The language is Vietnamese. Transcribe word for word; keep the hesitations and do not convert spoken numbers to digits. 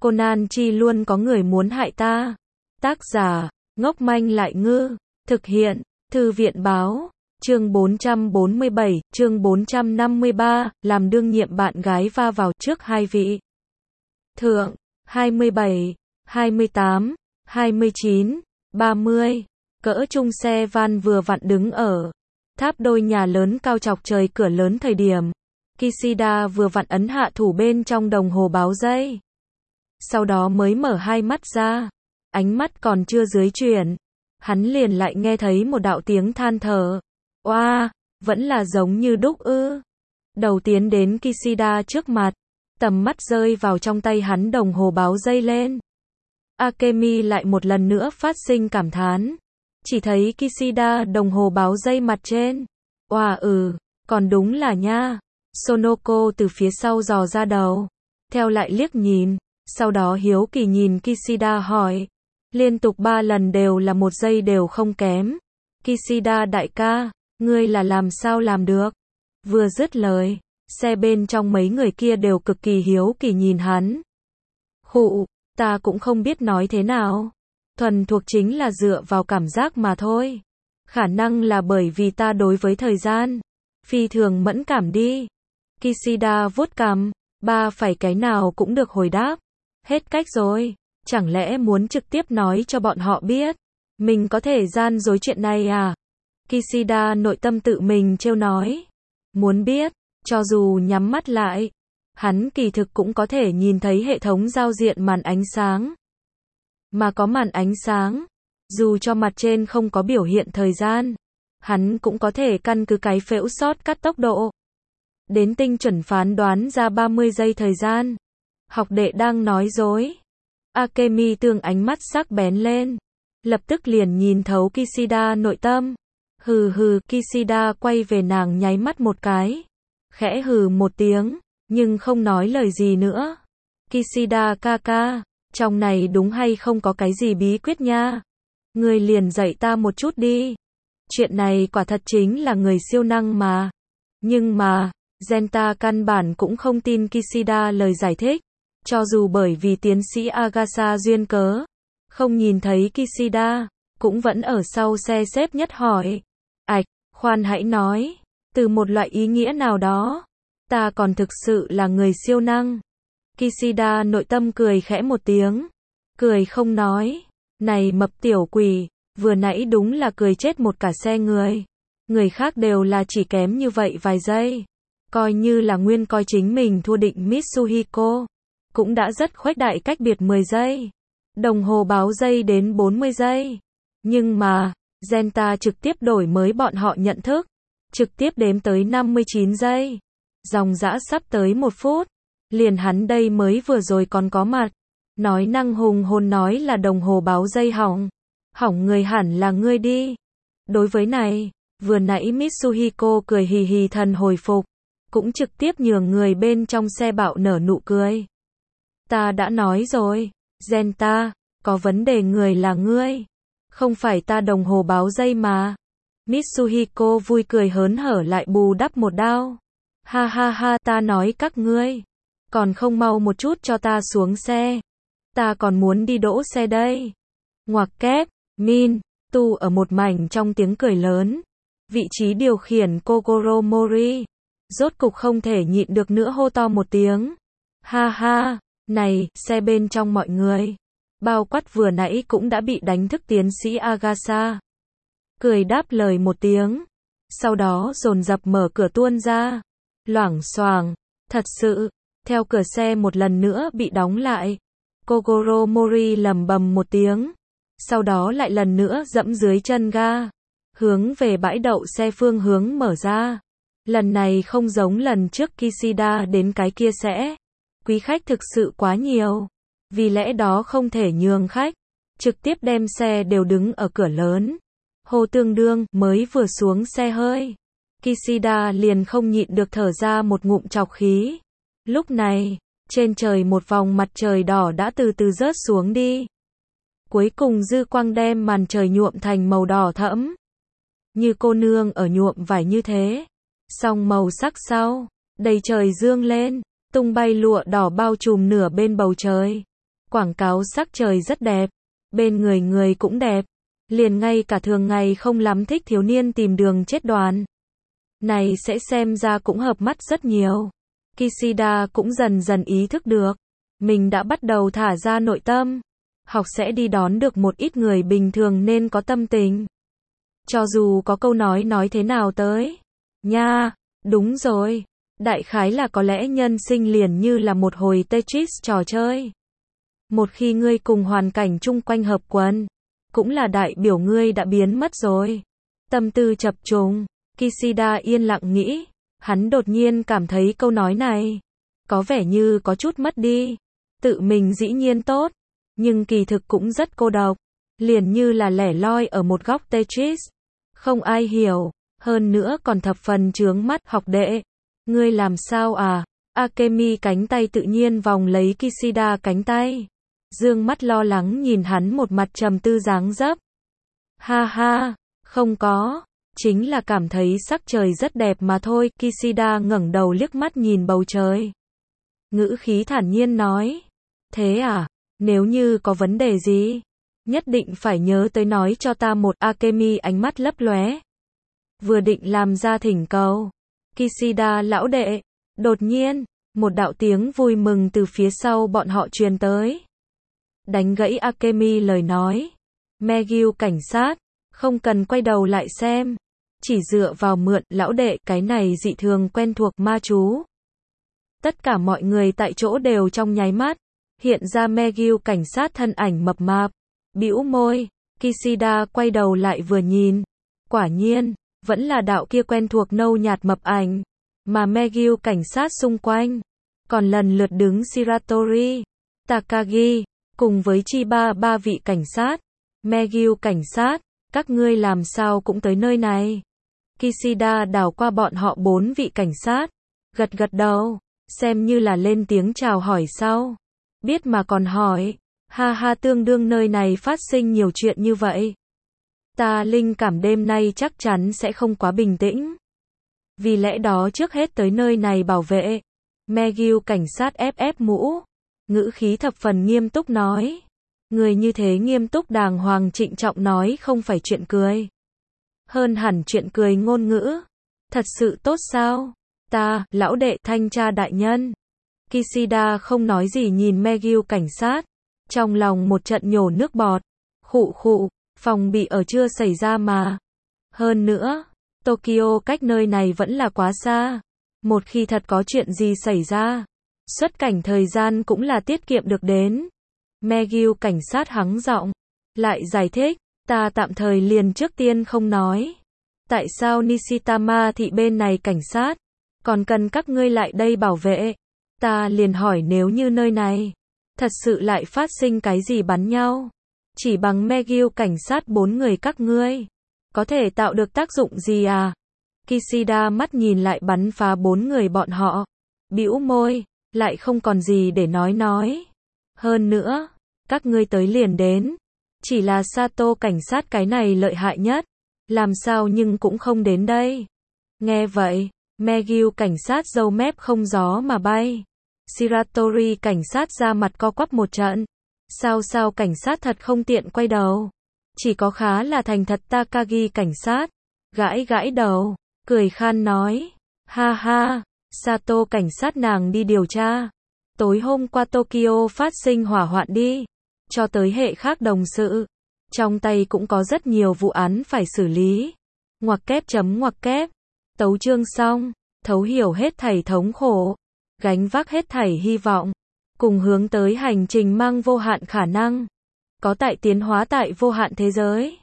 Conan chi luôn có người muốn hại ta. Tác giả, ngốc manh lại ngư. Thực hiện, Thư viện báo. Chương bốn trăm bốn mươi bảy, chương bốn trăm năm mươi ba, làm đương nhiệm bạn gái va vào trước hai vị. Thượng, hai mươi bảy, hai mươi tám, hai mươi chín, ba mươi. Cỡ trung xe van vừa vặn đứng ở tháp đôi nhà lớn cao chọc trời cửa lớn thời điểm. Kishida vừa vặn ấn hạ thủ bên trong đồng hồ báo giây. Sau đó mới mở hai mắt ra. Ánh mắt còn chưa dưới chuyển. Hắn liền lại nghe thấy một đạo tiếng than thở. Oa, vẫn là giống như đúc ư. Đầu tiến đến Kishida trước mặt. Tầm mắt rơi vào trong tay hắn đồng hồ báo giây lên. Akemi lại một lần nữa phát sinh cảm thán. Chỉ thấy Kishida đồng hồ báo giây mặt trên. Oa ừ, còn đúng là nha. Sonoko từ phía sau dò ra đầu. Theo lại liếc nhìn. Sau đó hiếu kỳ nhìn Kishida hỏi. Liên tục ba lần đều là một giây đều không kém. Kishida đại ca, ngươi là làm sao làm được? Vừa dứt lời, xe bên trong mấy người kia đều cực kỳ hiếu kỳ nhìn hắn. Khụ, ta cũng không biết nói thế nào. Thuần thuộc chính là dựa vào cảm giác mà thôi. Khả năng là bởi vì ta đối với thời gian phi thường mẫn cảm đi. Kishida vuốt cằm, ba phải cái nào cũng được hồi đáp. Hết cách rồi, chẳng lẽ muốn trực tiếp nói cho bọn họ biết mình có thể gian dối chuyện này à? Kishida nội tâm tự mình trêu nói. Muốn biết, cho dù nhắm mắt lại, hắn kỳ thực cũng có thể nhìn thấy hệ thống giao diện màn ánh sáng. Mà có màn ánh sáng, dù cho mặt trên không có biểu hiện thời gian, hắn cũng có thể căn cứ cái phễu sót cắt tốc độ đến tinh chuẩn phán đoán ra ba mươi giây thời gian. Học đệ đang nói dối. Akemi tương ánh mắt sắc bén lên. Lập tức liền nhìn thấu Kishida nội tâm. Hừ hừ, Kishida quay về nàng nháy mắt một cái. Khẽ hừ một tiếng, nhưng không nói lời gì nữa. Kishida ca ca, trong này đúng hay không có cái gì bí quyết nha. Người liền dạy ta một chút đi. Chuyện này quả thật chính là người siêu năng mà. Nhưng mà, Genta căn bản cũng không tin Kishida lời giải thích. Cho dù bởi vì tiến sĩ Agasa duyên cớ, không nhìn thấy Kishida, cũng vẫn ở sau xe xếp nhất hỏi. Ảch, khoan hãy nói, từ một loại ý nghĩa nào đó, ta còn thực sự là người siêu năng. Kishida nội tâm cười khẽ một tiếng, cười không nói. Này mập tiểu quỷ, vừa nãy đúng là cười chết một cả xe người. Người khác đều là chỉ kém như vậy vài giây. Coi như là nguyên coi chính mình thua định Mitsuhiko. Cũng đã rất khuếch đại cách biệt mười giây. Đồng hồ báo giây đến bốn mươi giây. Nhưng mà, Genta trực tiếp đổi mới bọn họ nhận thức. Trực tiếp đếm tới năm mươi chín giây. Dòng dã sắp tới một phút. Liền hắn đây mới vừa rồi còn có mặt. Nói năng hùng hồn nói là đồng hồ báo giây hỏng. Hỏng người hẳn là ngươi đi. Đối với này, vừa nãy Mitsuhiko cười hì hì thần hồi phục. Cũng trực tiếp nhường người bên trong xe bạo nở nụ cười. Ta đã nói rồi, Genta, có vấn đề người là ngươi. Không phải ta đồng hồ báo giây mà. Mitsuhiko vui cười hớn hở lại bù đắp một đao. Ha ha ha, ta nói các ngươi. Còn không mau một chút cho ta xuống xe. Ta còn muốn đi đỗ xe đây. Ngoặc kép, Min, tu ở một mảnh trong tiếng cười lớn. Vị trí điều khiển Kogoro Mori. Rốt cục không thể nhịn được nữa hô to một tiếng. Ha ha. Này, xe bên trong mọi người. Bao quát vừa nãy cũng đã bị đánh thức tiến sĩ Agasa. Cười đáp lời một tiếng. Sau đó dồn dập mở cửa tuôn ra. Loảng xoảng. Thật sự. Theo cửa xe một lần nữa bị đóng lại. Kogoro Mori lầm bầm một tiếng. Sau đó lại lần nữa dẫm dưới chân ga. Hướng về bãi đậu xe phương hướng mở ra. Lần này không giống lần trước Kishida đến cái kia sẽ. Quý khách thực sự quá nhiều. Vì lẽ đó không thể nhường khách. Trực tiếp đem xe đều đứng ở cửa lớn. Hồ tương đương mới vừa xuống xe hơi. Kishida liền không nhịn được thở ra một ngụm trọc khí. Lúc này, trên trời một vòng mặt trời đỏ đã từ từ rớt xuống đi. Cuối cùng dư quang đem màn trời nhuộm thành màu đỏ thẫm. Như cô nương ở nhuộm vải như thế. Xong màu sắc sau, đầy trời dương lên. Tung bay lụa đỏ bao trùm nửa bên bầu trời. Quảng cáo sắc trời rất đẹp, bên người người cũng đẹp, liền ngay cả thường ngày không lắm thích thiếu niên tìm đường chết đoàn này sẽ xem ra cũng hợp mắt rất nhiều. Kishida cũng dần dần ý thức được, mình đã bắt đầu thả ra nội tâm, học sẽ đi đón được một ít người bình thường nên có tâm tình. Cho dù có câu nói nói thế nào tới. Nha, đúng rồi, đại khái là có lẽ nhân sinh liền như là một hồi Tetris trò chơi. Một khi ngươi cùng hoàn cảnh chung quanh hợp quần, cũng là đại biểu ngươi đã biến mất rồi. Tâm tư chập trùng, Kishida yên lặng nghĩ, hắn đột nhiên cảm thấy câu nói này có vẻ như có chút mất đi. Tự mình dĩ nhiên tốt, nhưng kỳ thực cũng rất cô độc, liền như là lẻ loi ở một góc Tetris, không ai hiểu, hơn nữa còn thập phần chướng mắt. Học đệ, ngươi làm sao à? Akemi cánh tay tự nhiên vòng lấy Kishida cánh tay, dương mắt lo lắng nhìn hắn, một mặt trầm tư dáng dấp. Ha ha, không có, chính là cảm thấy sắc trời rất đẹp mà thôi. Kishida ngẩng đầu liếc mắt nhìn bầu trời, ngữ khí thản nhiên nói. Thế à, nếu như có vấn đề gì, nhất định phải nhớ tới nói cho ta một. Akemi ánh mắt lấp lóe, vừa định làm ra thỉnh cầu. Kishida lão đệ, đột nhiên, một đạo tiếng vui mừng từ phía sau bọn họ truyền tới, đánh gãy Akemi lời nói. Megyu cảnh sát, không cần quay đầu lại xem, chỉ dựa vào mượn, lão đệ, cái này dị thường quen thuộc ma chú. Tất cả mọi người tại chỗ đều trong nháy mắt hiện ra Megyu cảnh sát thân ảnh mập mạp, bĩu môi. Kishida quay đầu lại vừa nhìn, quả nhiên vẫn là đạo kia quen thuộc nâu nhạt mập ảnh, mà Megyu cảnh sát xung quanh còn lần lượt đứng Shiratori, Takagi, cùng với Chiba, ba vị cảnh sát. Megyu cảnh sát, các ngươi làm sao cũng tới nơi này? Kishida đảo qua bọn họ bốn vị cảnh sát, gật gật đầu, xem như là lên tiếng chào hỏi sau. Biết mà còn hỏi, ha ha, tương đương nơi này phát sinh nhiều chuyện như vậy. Ta linh cảm đêm nay chắc chắn sẽ không quá bình tĩnh. Vì lẽ đó trước hết tới nơi này bảo vệ. Megyu cảnh sát ép ép mũ, ngữ khí thập phần nghiêm túc nói. Người như thế nghiêm túc đàng hoàng trịnh trọng nói không phải chuyện cười. Hơn hẳn chuyện cười ngôn ngữ. Thật sự tốt sao? Ta, lão đệ, thanh tra đại nhân. Kishida không nói gì nhìn Megyu cảnh sát, trong lòng một trận nhổ nước bọt. Khụ khụ, phòng bị ở chưa xảy ra mà. Hơn nữa, Tokyo cách nơi này vẫn là quá xa. Một khi thật có chuyện gì xảy ra, xuất cảnh thời gian cũng là tiết kiệm được đến. Megyu cảnh sát hắng giọng, lại giải thích, ta tạm thời liền trước tiên không nói. Tại sao Nishitama thị bên này cảnh sát còn cần các ngươi lại đây bảo vệ? Ta liền hỏi, nếu như nơi này thật sự lại phát sinh cái gì bắn nhau, chỉ bằng Megyu cảnh sát bốn người các ngươi có thể tạo được tác dụng gì à? Kishida mắt nhìn lại bắn phá bốn người bọn họ, bĩu môi, lại không còn gì để nói nói. Hơn nữa, các ngươi tới liền đến, chỉ là Sato cảnh sát cái này lợi hại nhất, làm sao nhưng cũng không đến đây. Nghe vậy, Megyu cảnh sát râu mép không gió mà bay. Shiratori cảnh sát ra mặt co quắp một trận. Sao sao cảnh sát thật không tiện quay đầu. Chỉ có khá là thành thật Takagi cảnh sát, gãi gãi đầu, cười khan nói. Ha ha, Sato cảnh sát nàng đi điều tra. Tối hôm qua Tokyo phát sinh hỏa hoạn đi. Cho tới hệ khác đồng sự. Trong tay cũng có rất nhiều vụ án phải xử lý. Ngoặc kép chấm ngoặc kép. Tấu chương xong, thấu hiểu hết thảy thống khổ, gánh vác hết thảy hy vọng, cùng hướng tới hành trình mang vô hạn khả năng, có tại tiến hóa tại vô hạn thế giới.